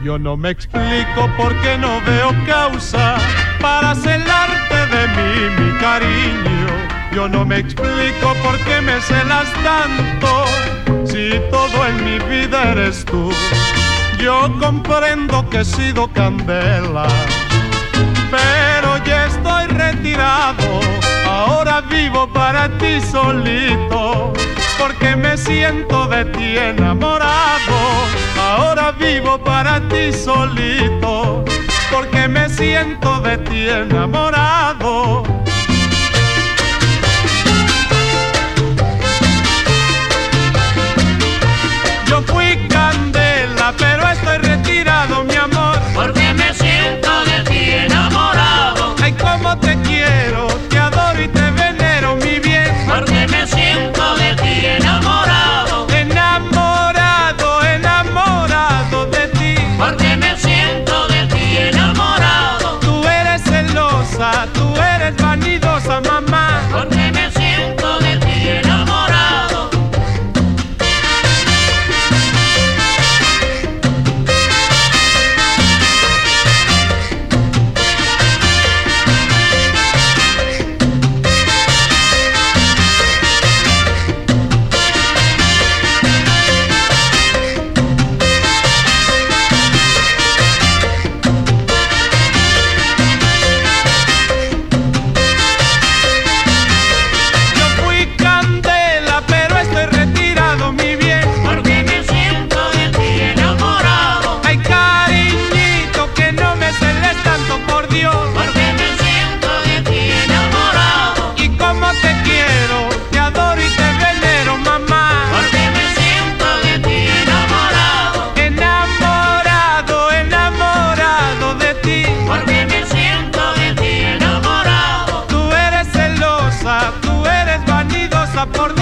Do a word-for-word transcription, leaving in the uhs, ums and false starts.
Yo no me explico por qué no veo causa para celarte de mí, mi cariño. Yo no me explico por qué me celas tanto, si todo en mi vida eres tú. Yo comprendo que he sido candela, pero ya estoy retirado. Ahora vivo para ti solito, porque me siento de ti enamorado. Ahora vivo para ti solito, porque me siento de ti enamorado. Yo fui candela, pero estoy retirado, mi amor, porque me siento de ti enamorado. Ay, cómo te quiero, te adoro y te venero, mi bien, porque me siento de ti enamorado. Enamorado, enamorado de ti, porque me siento de ti enamorado. Tú eres celosa, tú eres vanidosa, mamá, porque me siento de ti enamorado. por